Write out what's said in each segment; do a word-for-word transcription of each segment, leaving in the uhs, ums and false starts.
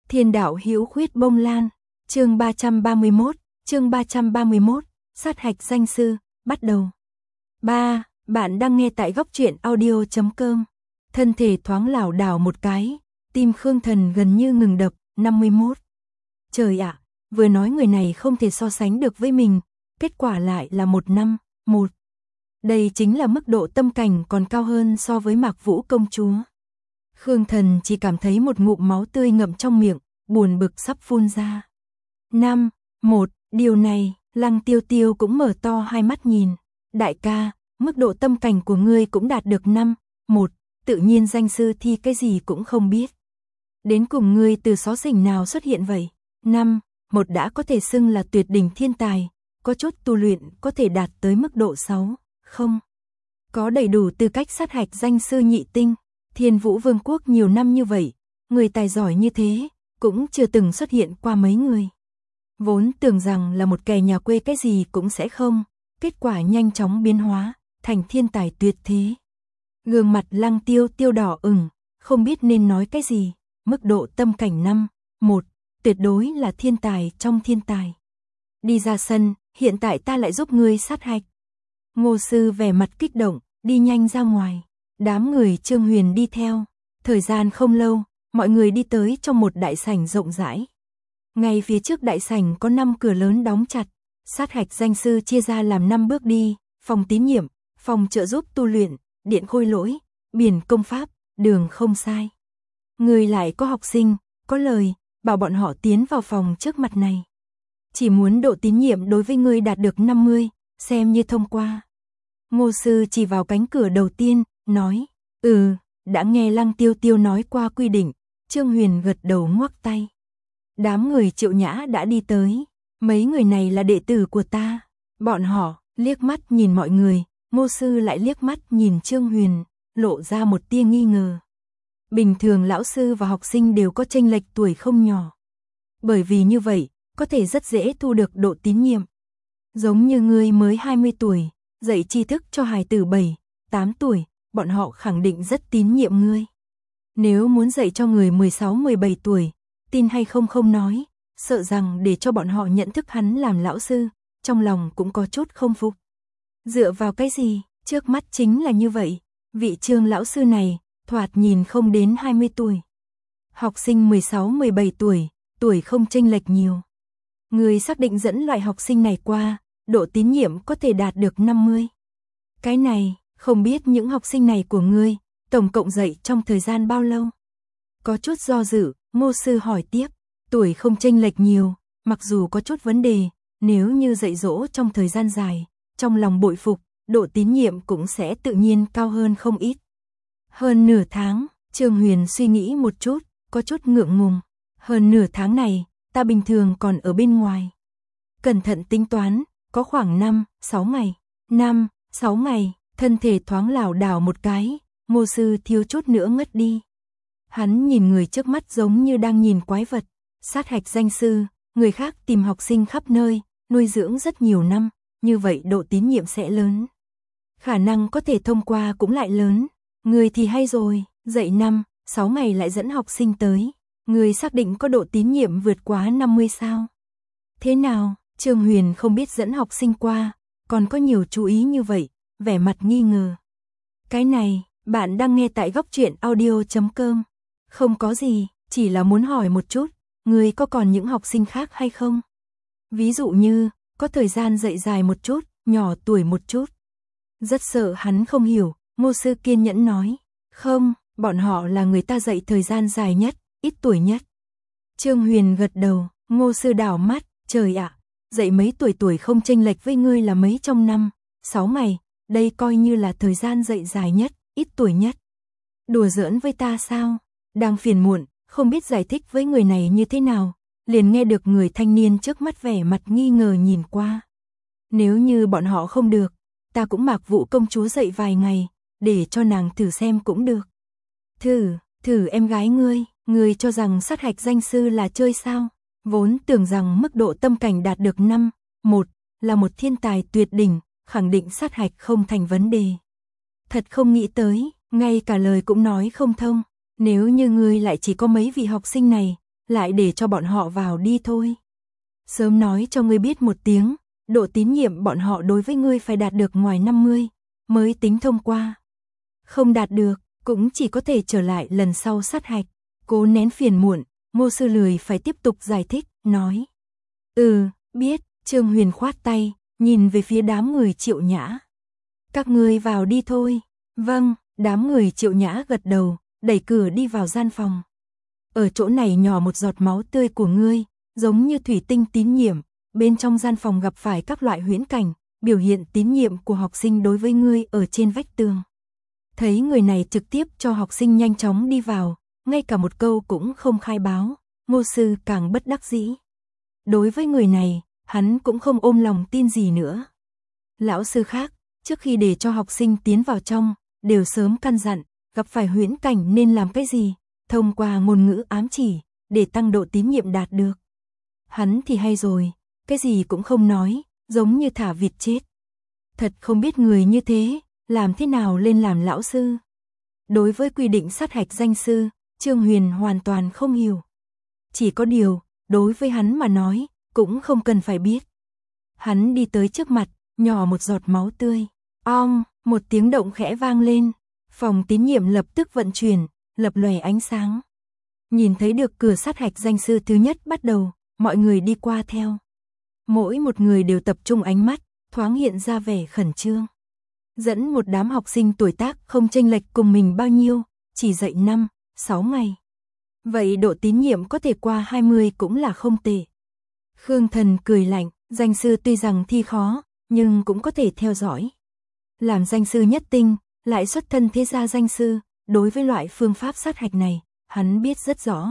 Thiên đạo hữu khuyết bông lan, chương ba trăm ba mươi mốt, chương ba trăm ba mươi mốt, sát hạch danh sư, bắt đầu. ba. Bạn đang nghe tại góc truyện audio chấm com. Thân thể thoáng lảo đảo một cái, tim Khương Thần gần như ngừng đập. năm mươi mốt. Trời ạ, vừa nói người này không thể so sánh được với mình, kết quả lại là một năm, một. Đây chính là mức độ tâm cảnh còn cao hơn so với Mạc Vũ công chúa. Khương Thần chỉ cảm thấy một ngụm máu tươi ngậm trong miệng, buồn bực sắp phun ra. năm, một, điều này, Lăng Tiêu Tiêu cũng mở to hai mắt nhìn. Đại ca, mức độ tâm cảnh của ngươi cũng đạt được năm, một, tự nhiên danh sư thi cái gì cũng không biết. Đến cùng ngươi từ xó xỉnh nào xuất hiện vậy? năm, một đã có thể xưng là tuyệt đỉnh thiên tài, có chút tu luyện có thể đạt tới mức độ sáu, không. Có đầy đủ tư cách sát hạch danh sư nhị tinh. Thiên Vũ Vương quốc nhiều năm như vậy, người tài giỏi như thế, cũng chưa từng xuất hiện qua mấy người. Vốn tưởng rằng là một kẻ nhà quê cái gì cũng sẽ không, kết quả nhanh chóng biến hóa, thành thiên tài tuyệt thế. Gương mặt Lăng Tiêu Tiêu đỏ ửng, không biết nên nói cái gì, mức độ tâm cảnh năm, một, tuyệt đối là thiên tài trong thiên tài. Đi ra sân, hiện tại ta lại giúp ngươi sát hạch. Ngô sư vẻ mặt kích động, đi nhanh ra ngoài. Đám người Trương Huyền đi theo. Thời gian không lâu, mọi người đi tới trong một đại sảnh rộng rãi. Ngay phía trước đại sảnh có năm cửa lớn đóng chặt. Sát hạch danh sư chia ra làm năm bước đi: phòng tín nhiệm, phòng trợ giúp tu luyện, điện khôi lỗi, biển công pháp, đường không sai. Người lại có học sinh, có lời, bảo bọn họ tiến vào phòng trước mặt này. Chỉ muốn độ tín nhiệm đối với ngươi đạt được năm mươi, xem như thông qua. Ngô sư chỉ vào cánh cửa đầu tiên, nói, ừ, đã nghe Lăng Tiêu Tiêu nói qua quy định. Trương Huyền gật đầu ngoắc tay. Đám người Triệu Nhã đã đi tới. Mấy người này là đệ tử của ta. Bọn họ liếc mắt nhìn mọi người, Ngô sư lại liếc mắt nhìn Trương Huyền, lộ ra một tia nghi ngờ. Bình thường lão sư và học sinh đều có chênh lệch tuổi không nhỏ. Bởi vì như vậy, có thể rất dễ thu được độ tín nhiệm. Giống như ngươi mới hai mươi tuổi, dạy tri thức cho hài tử bảy, tám tuổi, bọn họ khẳng định rất tín nhiệm ngươi. Nếu muốn dạy cho người mười sáu mười bảy tuổi, tin hay không không nói, sợ rằng để cho bọn họ nhận thức hắn làm lão sư, trong lòng cũng có chút không phục. Dựa vào cái gì, trước mắt chính là như vậy, vị Trương lão sư này, thoạt nhìn không đến hai mươi tuổi. Học sinh mười sáu mười bảy tuổi, tuổi không chênh lệch nhiều. Người xác định dẫn loại học sinh này qua, độ tín nhiệm có thể đạt được năm mươi. Cái này, không biết những học sinh này của ngươi, tổng cộng dạy trong thời gian bao lâu? Có chút do dự, Ngô sư hỏi tiếp, tuổi không chênh lệch nhiều, mặc dù có chút vấn đề, nếu như dạy dỗ trong thời gian dài, trong lòng bội phục, độ tín nhiệm cũng sẽ tự nhiên cao hơn không ít. Hơn nửa tháng, Trương Huyền suy nghĩ một chút, có chút ngượng ngùng. Hơn nửa tháng này, ta bình thường còn ở bên ngoài. Cẩn thận tính toán, có khoảng năm, sáu ngày. năm, sáu ngày, thân thể thoáng lảo đảo một cái, Ngô sư thiếu chút nữa ngất đi. Hắn nhìn người trước mắt giống như đang nhìn quái vật. Sát hạch danh sư, người khác tìm học sinh khắp nơi, nuôi dưỡng rất nhiều năm, như vậy độ tín nhiệm sẽ lớn. Khả năng có thể thông qua cũng lại lớn. Người thì hay rồi, dạy năm, sáu ngày lại dẫn học sinh tới. Người xác định có độ tín nhiệm vượt quá năm mươi sao? Thế nào, Trương Huyền không biết dẫn học sinh qua, còn có nhiều chú ý như vậy, vẻ mặt nghi ngờ. Cái này, bạn đang nghe tại góc truyện audio chấm com. Không có gì, chỉ là muốn hỏi một chút, người có còn những học sinh khác hay không? Ví dụ như, có thời gian dạy dài một chút, nhỏ tuổi một chút. Rất sợ hắn không hiểu, Ngô sư kiên nhẫn nói, không, bọn họ là người ta dạy thời gian dài nhất, ít tuổi nhất. Trương Huyền gật đầu, Ngô sư đảo mắt, trời ạ, dạy mấy tuổi tuổi không chênh lệch với ngươi là mấy trong năm, sáu ngày, đây coi như là thời gian dạy dài nhất, ít tuổi nhất. Đùa giỡn với ta sao? Đang phiền muộn, không biết giải thích với người này như thế nào, liền nghe được người thanh niên trước mắt vẻ mặt nghi ngờ nhìn qua. Nếu như bọn họ không được, ta cũng Mạc Vũ công chúa dạy vài ngày, để cho nàng thử xem cũng được. Thử, thử em gái ngươi, ngươi cho rằng sát hạch danh sư là chơi sao? Vốn tưởng rằng mức độ tâm cảnh đạt được năm, một, là một thiên tài tuyệt đỉnh, khẳng định sát hạch không thành vấn đề. Thật không nghĩ tới, ngay cả lời cũng nói không thông. Nếu như ngươi lại chỉ có mấy vị học sinh này, lại để cho bọn họ vào đi thôi. Sớm nói cho ngươi biết một tiếng, độ tín nhiệm bọn họ đối với ngươi phải đạt được ngoài năm mươi, mới tính thông qua. Không đạt được, cũng chỉ có thể trở lại lần sau sát hạch. Cố nén phiền muộn, Ngô Sư lười phải tiếp tục giải thích, nói. Ừ, biết, Trương Huyền khoát tay, nhìn về phía đám người Triệu Nhã. Các ngươi vào đi thôi. Vâng, đám người Triệu Nhã gật đầu, đẩy cửa đi vào gian phòng. Ở chỗ này nhỏ một giọt máu tươi của ngươi, giống như thủy tinh tín nhiệm, bên trong gian phòng gặp phải các loại huyễn cảnh, biểu hiện tín nhiệm của học sinh đối với ngươi ở trên vách tường. Thấy người này trực tiếp cho học sinh nhanh chóng đi vào, ngay cả một câu cũng không khai báo, Ngô Sư càng bất đắc dĩ. Đối với người này, hắn cũng không ôm lòng tin gì nữa. Lão sư khác, trước khi để cho học sinh tiến vào trong, đều sớm căn dặn, gặp phải huyễn cảnh nên làm cái gì, thông qua ngôn ngữ ám chỉ, để tăng độ tín nhiệm đạt được. Hắn thì hay rồi, cái gì cũng không nói, giống như thả vịt chết. Thật không biết người như thế, làm thế nào lên làm lão sư. Đối với quy định sát hạch danh sư, Trương Huyền hoàn toàn không hiểu. Chỉ có điều, đối với hắn mà nói, cũng không cần phải biết. Hắn đi tới trước mặt, nhỏ một giọt máu tươi. Ong, một tiếng động khẽ vang lên. Phòng tín nhiệm lập tức vận chuyển, lập lòe ánh sáng. Nhìn thấy được cửa sát hạch danh sư thứ nhất bắt đầu, mọi người đi qua theo. Mỗi một người đều tập trung ánh mắt, thoáng hiện ra vẻ khẩn trương. Dẫn một đám học sinh tuổi tác không chênh lệch cùng mình bao nhiêu, chỉ dạy năm, sáu ngày. Vậy độ tín nhiệm có thể qua hai mươi cũng là không tệ. Khương Thần cười lạnh, danh sư tuy rằng thi khó, nhưng cũng có thể theo dõi. Làm danh sư nhất tinh, lại xuất thân thế gia danh sư, đối với loại phương pháp sát hạch này, hắn biết rất rõ.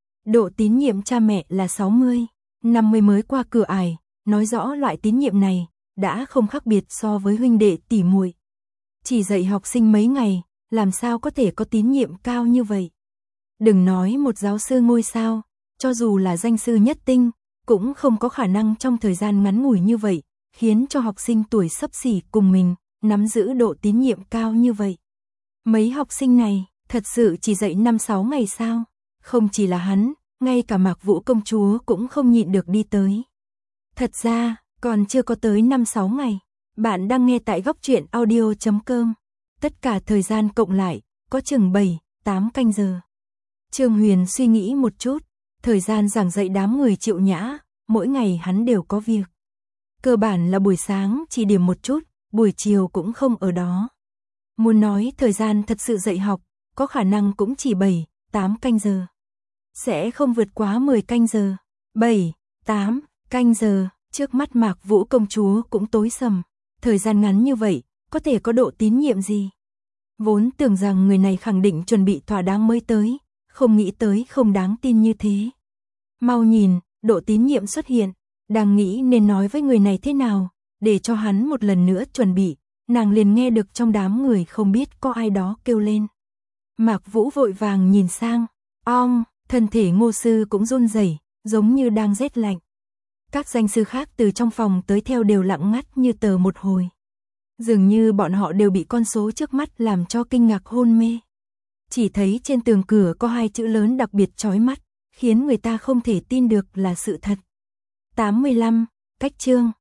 Độ tín nhiệm cha mẹ là sáu mươi, năm mươi mới qua cửa ải, nói rõ loại tín nhiệm này đã không khác biệt so với huynh đệ tỷ muội. Chỉ dạy học sinh mấy ngày, làm sao có thể có tín nhiệm cao như vậy? Đừng nói một giáo sư ngôi sao, cho dù là danh sư nhất tinh, cũng không có khả năng trong thời gian ngắn ngủi như vậy, khiến cho học sinh tuổi xấp xỉ cùng mình, nắm giữ độ tín nhiệm cao như vậy. Mấy học sinh này, thật sự chỉ dạy năm sáu ngày sao? Không chỉ là hắn, ngay cả Mạc Vũ công chúa cũng không nhịn được đi tới. Thật ra, còn chưa có tới năm sáu ngày. Bạn đang nghe tại góc truyện audio chấm com. Tất cả thời gian cộng lại, có chừng bảy, tám canh giờ. Trương Huyền suy nghĩ một chút, thời gian giảng dạy đám người Triệu Nhã, mỗi ngày hắn đều có việc. Cơ bản là buổi sáng chỉ điểm một chút, buổi chiều cũng không ở đó. Muốn nói thời gian thật sự dạy học, có khả năng cũng chỉ bảy, tám canh giờ. Sẽ không vượt quá mười canh giờ. bảy, tám canh giờ, trước mắt Mạc Vũ công chúa cũng tối sầm. Thời gian ngắn như vậy, có thể có độ tín nhiệm gì? Vốn tưởng rằng người này khẳng định chuẩn bị thỏa đáng mới tới, không nghĩ tới không đáng tin như thế. Mau nhìn, độ tín nhiệm xuất hiện, đang nghĩ nên nói với người này thế nào, để cho hắn một lần nữa chuẩn bị, nàng liền nghe được trong đám người không biết có ai đó kêu lên. Mạc Vũ vội vàng nhìn sang, ong, thân thể Ngô Sư cũng run rẩy, giống như đang rét lạnh. Các danh sư khác từ trong phòng tới theo đều lặng ngắt như tờ một hồi. Dường như bọn họ đều bị con số trước mắt làm cho kinh ngạc hôn mê. Chỉ thấy trên tường cửa có hai chữ lớn đặc biệt chói mắt, khiến người ta không thể tin được là sự thật. tám mươi lăm, cách chương.